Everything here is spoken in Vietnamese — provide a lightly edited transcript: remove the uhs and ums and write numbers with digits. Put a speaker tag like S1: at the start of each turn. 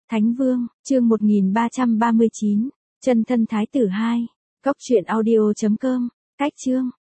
S1: Thánh Vương, chương 1339, chân thân Thái tử 2, cốc truyện audio.com, cách chương.